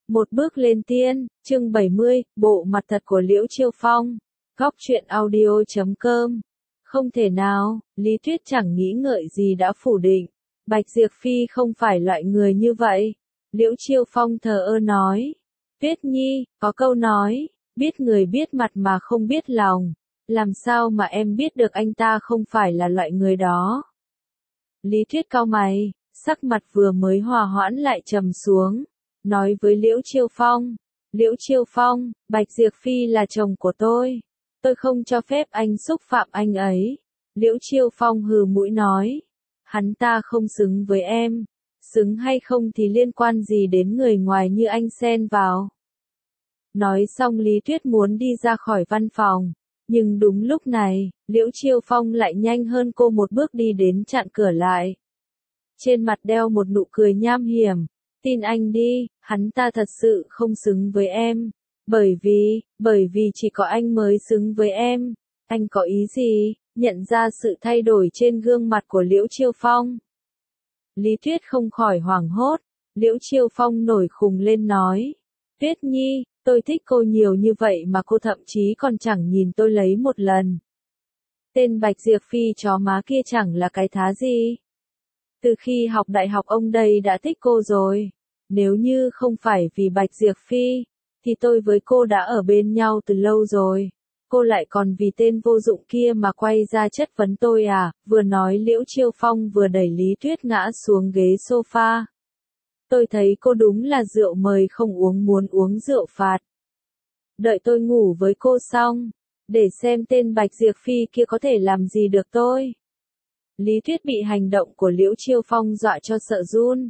Một bước lên tiên, chương 70, bộ mặt thật của Liễu Chiêu Phong. Góc truyện audio.com. Không thể nào, Lý Tuyết chẳng nghĩ ngợi gì đã phủ định. Bạch Diệp Phi không phải loại người như vậy. Liễu Chiêu Phong thờ ơ nói. Tuyết Nhi, có câu nói, biết người biết mặt mà không biết lòng. Làm sao mà em biết được anh ta không phải là loại người đó? Lý Tuyết cau mày, sắc mặt vừa mới hòa hoãn lại trầm xuống. Nói với Liễu Chiêu Phong. Liễu Chiêu Phong, Bạch Diệp Phi là chồng của tôi. Tôi không cho phép anh xúc phạm anh ấy. Liễu Chiêu Phong hừ mũi nói. Hắn ta không xứng với em. Xứng hay không thì liên quan gì đến người ngoài như anh xen vào. Nói xong Lý Tuyết muốn đi ra khỏi văn phòng. Nhưng đúng lúc này, Liễu Chiêu Phong lại nhanh hơn cô một bước đi đến chặn cửa lại. Trên mặt đeo một nụ cười nham hiểm. Tin anh đi, hắn ta thật sự không xứng với em. Bởi vì chỉ có anh mới xứng với em. Anh có ý gì? Nhận ra sự thay đổi trên gương mặt của Liễu Chiêu Phong. Lý Tuyết không khỏi hoảng hốt. Liễu Chiêu Phong nổi khùng lên nói. Tuyết Nhi, tôi thích cô nhiều như vậy mà cô thậm chí còn chẳng nhìn tôi lấy một lần. Tên Bạch Diệp Phi chó má kia chẳng là cái thá gì. Từ khi học đại học ông đây đã thích cô rồi. Nếu như không phải vì Bạch Diệp Phi, thì tôi với cô đã ở bên nhau từ lâu rồi. Cô lại còn vì tên vô dụng kia mà quay ra chất vấn tôi à? Vừa nói Liễu Chiêu Phong vừa đẩy Lý Tuyết ngã xuống ghế sofa. Tôi thấy cô đúng là rượu mời không uống muốn uống rượu phạt. Đợi tôi ngủ với cô xong, để xem tên Bạch Diệp Phi kia có thể làm gì được tôi. Lý Tuyết bị hành động của Liễu Chiêu Phong dọa cho sợ run.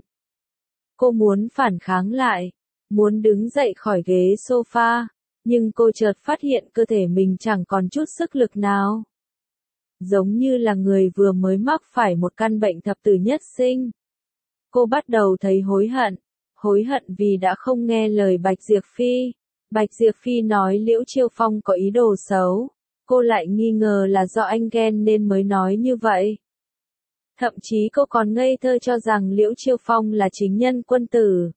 Cô muốn phản kháng lại, muốn đứng dậy khỏi ghế sofa, nhưng cô chợt phát hiện cơ thể mình chẳng còn chút sức lực nào. Giống như là người vừa mới mắc phải một căn bệnh thập tử nhất sinh. Cô bắt đầu thấy hối hận vì đã không nghe lời Bạch Diệp Phi. Bạch Diệp Phi nói Liễu Chiêu Phong có ý đồ xấu, cô lại nghi ngờ là do anh ghen nên mới nói như vậy. Thậm chí cô còn ngây thơ cho rằng Liễu Chiêu Phong là chính nhân quân tử.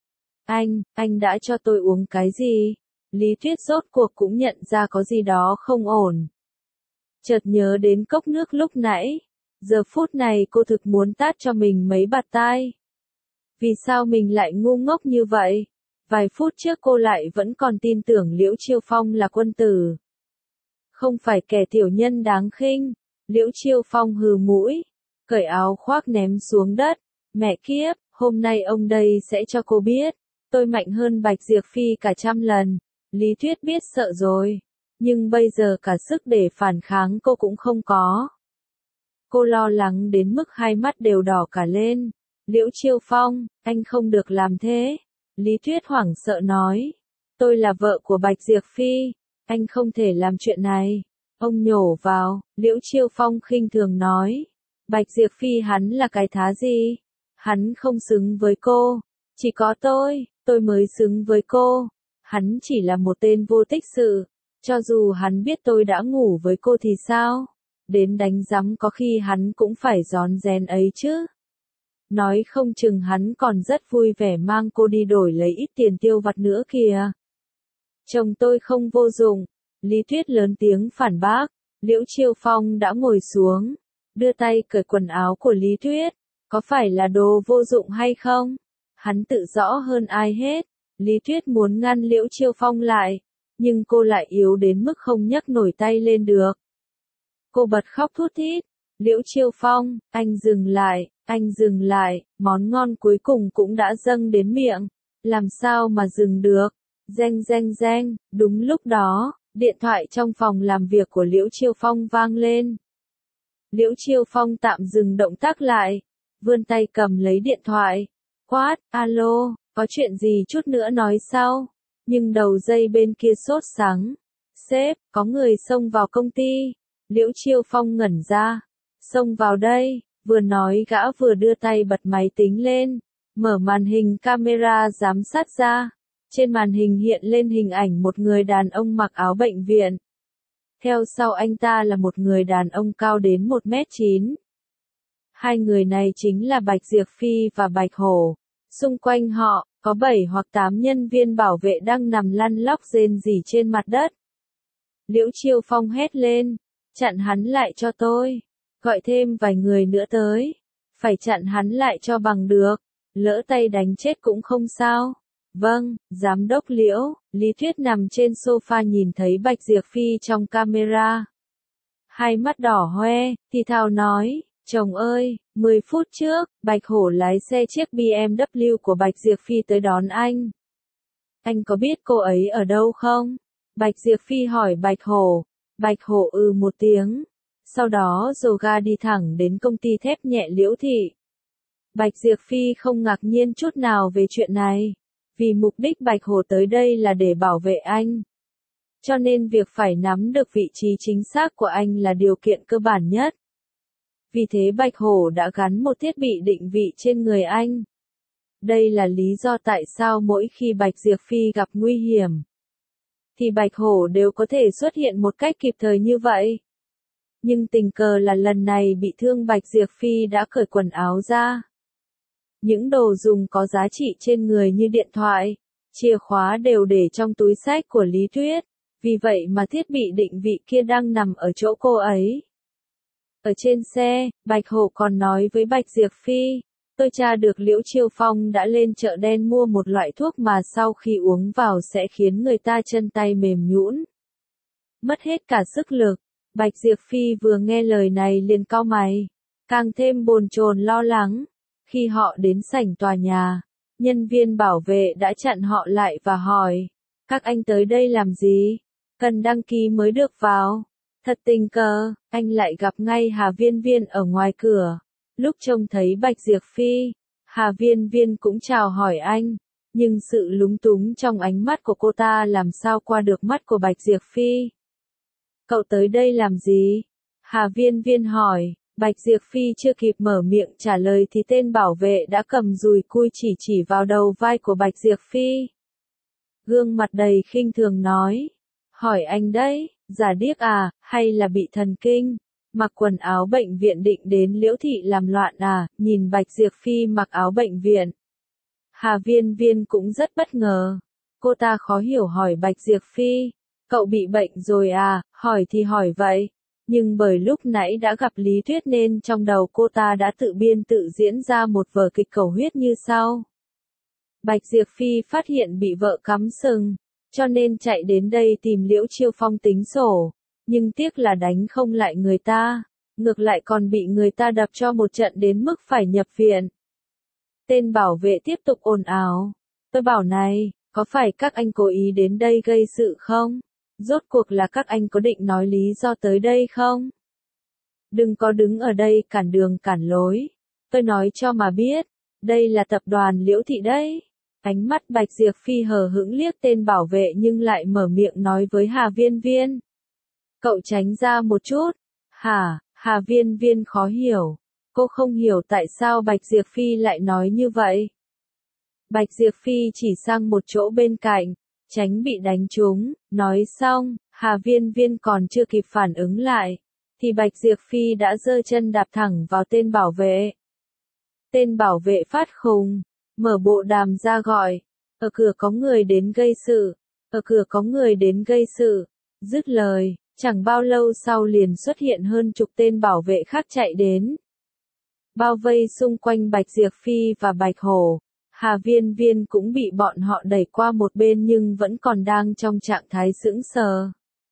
Anh đã cho tôi uống cái gì? Lý Tuyết rốt cuộc cũng nhận ra có gì đó không ổn. Chợt nhớ đến cốc nước lúc nãy. Giờ phút này cô thực muốn tát cho mình mấy bạt tai. Vì sao mình lại ngu ngốc như vậy? Vài phút trước cô lại vẫn còn tin tưởng Liễu Chiêu Phong là quân tử. Không phải kẻ tiểu nhân đáng khinh. Liễu Chiêu Phong hừ mũi. Cởi áo khoác ném xuống đất. Mẹ kiếp, hôm nay ông đây sẽ cho cô biết. Tôi mạnh hơn Bạch Diệp Phi cả 100 lần. Lý Tuyết biết sợ rồi. Nhưng bây giờ cả sức để phản kháng cô cũng không có. Cô lo lắng đến mức hai mắt đều đỏ cả lên. Liễu Chiêu Phong, anh không được làm thế. Lý Tuyết hoảng sợ nói. Tôi là vợ của Bạch Diệp Phi. Anh không thể làm chuyện này. Ông nhổ vào. Liễu Chiêu Phong khinh thường nói. Bạch Diệp Phi hắn là cái thá gì? Hắn không xứng với cô. Chỉ có tôi mới xứng với cô. Hắn chỉ là một tên vô tích sự. Cho dù hắn biết tôi đã ngủ với cô thì sao? Đến đánh giám có khi hắn cũng phải rón rén ấy chứ. Nói không chừng hắn còn rất vui vẻ mang cô đi đổi lấy ít tiền tiêu vặt nữa kìa. Chồng tôi không vô dụng. Lý Tuyết lớn tiếng phản bác. Liễu Chiêu Phong đã ngồi xuống. Đưa tay cởi quần áo của Lý Tuyết. Có phải là đồ vô dụng hay không? Hắn tự rõ hơn ai hết. Lý Tuyết muốn ngăn Liễu Chiêu Phong lại. Nhưng cô lại yếu đến mức không nhấc nổi tay lên được. Cô bật khóc thút thít. Liễu Chiêu Phong, anh dừng lại, món ngon cuối cùng cũng đã dâng đến miệng. Làm sao mà dừng được? Reng. Đúng lúc đó, điện thoại trong phòng làm việc của Liễu Chiêu Phong vang lên. Liễu Chiêu Phong tạm dừng động tác lại. Vươn tay cầm lấy điện thoại. Quát, alo, có chuyện gì chút nữa nói sau. Nhưng đầu dây bên kia sốt sắng. Sếp, có người xông vào công ty. Liễu Chiêu Phong ngẩn ra. Xông vào đây, vừa nói gã vừa đưa tay bật máy tính lên. Mở màn hình camera giám sát ra. Trên màn hình hiện lên hình ảnh một người đàn ông mặc áo bệnh viện. Theo sau anh ta là một người đàn ông cao đến 1m9. Hai người này chính là Bạch Diệp Phi và Bạch Hổ. Xung quanh họ, có 7 hoặc 8 nhân viên bảo vệ đang nằm lăn lóc rên rỉ trên mặt đất. Liễu Chiêu Phong hét lên, chặn hắn lại cho tôi, gọi thêm vài người nữa tới, phải chặn hắn lại cho bằng được, lỡ tay đánh chết cũng không sao. Vâng, giám đốc Liễu. Lý Tuyết nằm trên sofa nhìn thấy Bạch Diệp Phi trong camera. Hai mắt đỏ hoe, thì thào nói, chồng ơi, 10 phút trước, Bạch Hổ lái xe chiếc BMW của Bạch Diệp Phi tới đón anh. Anh có biết cô ấy ở đâu không? Bạch Diệp Phi hỏi Bạch Hổ. Bạch Hổ một tiếng. Sau đó dồ ga đi thẳng đến công ty thép nhẹ Liễu Thị. Bạch Diệp Phi không ngạc nhiên chút nào về chuyện này. Vì mục đích Bạch Hổ tới đây là để bảo vệ anh. Cho nên việc phải nắm được vị trí chính xác của anh là điều kiện cơ bản nhất. Vì thế Bạch Hổ đã gắn một thiết bị định vị trên người anh. Đây là lý do tại sao mỗi khi Bạch Diệp Phi gặp nguy hiểm, thì Bạch Hổ đều có thể xuất hiện một cách kịp thời như vậy. Nhưng tình cờ là lần này bị thương Bạch Diệp Phi đã cởi quần áo ra. Những đồ dùng có giá trị trên người như điện thoại, chìa khóa đều để trong túi xách của Lý Tuyết, vì vậy mà thiết bị định vị kia đang nằm ở chỗ cô ấy. Ở trên xe, Bạch Hổ còn nói với Bạch Diệp Phi, tôi tra được Liễu Chiêu Phong đã lên chợ đen mua một loại thuốc mà sau khi uống vào sẽ khiến người ta chân tay mềm nhũn, mất hết cả sức lực. Bạch Diệp Phi vừa nghe lời này liền cau mày, càng thêm bồn chồn lo lắng. Khi họ đến sảnh tòa nhà, nhân viên bảo vệ đã chặn họ lại và hỏi, các anh tới đây làm gì? Cần đăng ký mới được vào. Thật tình cờ, anh lại gặp ngay Hà Viên Viên ở ngoài cửa. Lúc trông thấy Bạch Diệp Phi, Hà Viên Viên cũng chào hỏi anh, nhưng sự lúng túng trong ánh mắt của cô ta làm sao qua được mắt của Bạch Diệp Phi. Cậu tới đây làm gì? Hà Viên Viên hỏi. Bạch Diệp Phi chưa kịp mở miệng trả lời thì tên bảo vệ đã cầm dùi cui chỉ vào đầu vai của Bạch Diệp Phi. Gương mặt đầy khinh thường nói, hỏi anh đấy, giả điếc à, hay là bị thần kinh? Mặc quần áo bệnh viện định đến Liễu Thị làm loạn à? Nhìn Bạch Diệp Phi mặc áo bệnh viện, Hà Viên Viên cũng rất bất ngờ. Cô ta khó hiểu hỏi Bạch Diệp Phi, cậu bị bệnh rồi à? Hỏi thì hỏi vậy. Nhưng bởi lúc nãy đã gặp Lý Tuyết nên trong đầu cô ta đã tự biên tự diễn ra một vở kịch cầu huyết như sau. Bạch Diệp Phi phát hiện bị vợ cắm sừng, cho nên chạy đến đây tìm Liễu Chiêu Phong tính sổ, nhưng tiếc là đánh không lại người ta, ngược lại còn bị người ta đập cho một trận đến mức phải nhập viện. Tên bảo vệ tiếp tục ồn ào, tôi bảo này, có phải các anh cố ý đến đây gây sự không? Rốt cuộc là các anh có định nói lý do tới đây không? Đừng có đứng ở đây cản đường cản lối. Tôi nói cho mà biết, đây là tập đoàn Liễu Thị đấy. Ánh mắt Bạch Diệp Phi hờ hững liếc tên bảo vệ nhưng lại mở miệng nói với Hà Viên Viên. Cậu tránh ra một chút. Hả? Hà Viên Viên khó hiểu. Cô không hiểu tại sao Bạch Diệp Phi lại nói như vậy. Bạch Diệp Phi chỉ sang một chỗ bên cạnh, tránh bị đánh trúng. Nói xong, Hà Viên Viên còn chưa kịp phản ứng lại, thì Bạch Diệp Phi đã giơ chân đạp thẳng vào tên bảo vệ. Tên bảo vệ phát khùng, mở bộ đàm ra gọi, ở cửa có người đến gây sự, ở cửa có người đến gây sự. Dứt lời, chẳng bao lâu sau liền xuất hiện hơn chục tên bảo vệ khác chạy đến, bao vây xung quanh Bạch Diệp Phi và Bạch Hổ. Hà Viên Viên cũng bị bọn họ đẩy qua một bên nhưng vẫn còn đang trong trạng thái sững sờ.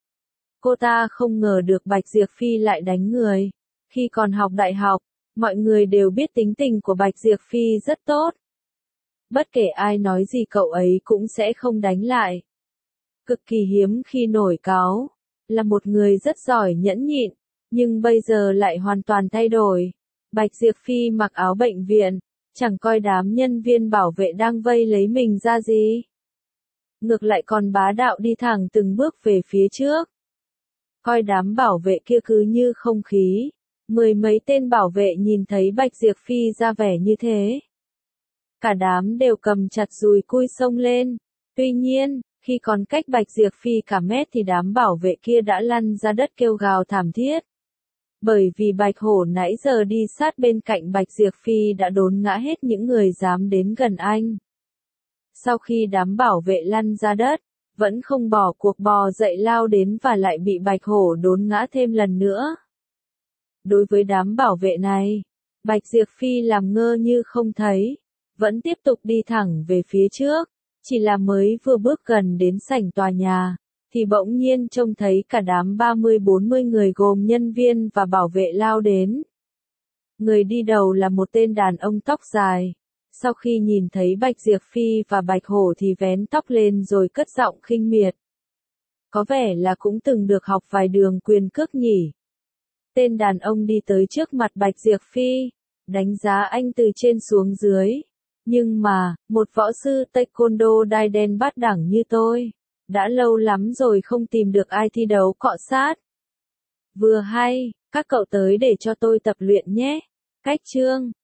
Cô ta không ngờ được Bạch Diệp Phi lại đánh người. Khi còn học đại học, mọi người đều biết tính tình của Bạch Diệp Phi rất tốt. Bất kể ai nói gì cậu ấy cũng sẽ không đánh lại. Cực kỳ hiếm khi nổi cáu, là một người rất giỏi nhẫn nhịn, nhưng bây giờ lại hoàn toàn thay đổi. Bạch Diệp Phi mặc áo bệnh viện, chẳng coi đám nhân viên bảo vệ đang vây lấy mình ra gì. Ngược lại còn bá đạo đi thẳng từng bước về phía trước. Coi đám bảo vệ kia cứ như không khí. Mười mấy tên bảo vệ nhìn thấy Bạch Diệp Phi ra vẻ như thế, cả đám đều cầm chặt dùi cui xông lên. Tuy nhiên, khi còn cách Bạch Diệp Phi cả mét thì đám bảo vệ kia đã lăn ra đất kêu gào thảm thiết. Bởi vì Bạch Hổ nãy giờ đi sát bên cạnh Bạch Diệp Phi đã đốn ngã hết những người dám đến gần anh. Sau khi đám bảo vệ lăn ra đất, vẫn không bỏ cuộc bò dậy lao đến và lại bị Bạch Hổ đốn ngã thêm lần nữa. Đối với đám bảo vệ này, Bạch Diệp Phi làm ngơ như không thấy, vẫn tiếp tục đi thẳng về phía trước, chỉ là mới vừa bước gần đến sảnh tòa nhà, thì bỗng nhiên trông thấy cả đám 30-40 người gồm nhân viên và bảo vệ lao đến. Người đi đầu là một tên đàn ông tóc dài. Sau khi nhìn thấy Bạch Diệp Phi và Bạch Hổ thì vén tóc lên rồi cất giọng khinh miệt. Có vẻ là cũng từng được học vài đường quyền cước nhỉ. Tên đàn ông đi tới trước mặt Bạch Diệp Phi, đánh giá anh từ trên xuống dưới. Nhưng mà, một võ sư taekwondo đai đen bát đẳng như tôi, đã lâu lắm rồi không tìm được ai thi đấu cọ sát. Vừa hay, các cậu tới để cho tôi tập luyện nhé. Cách chương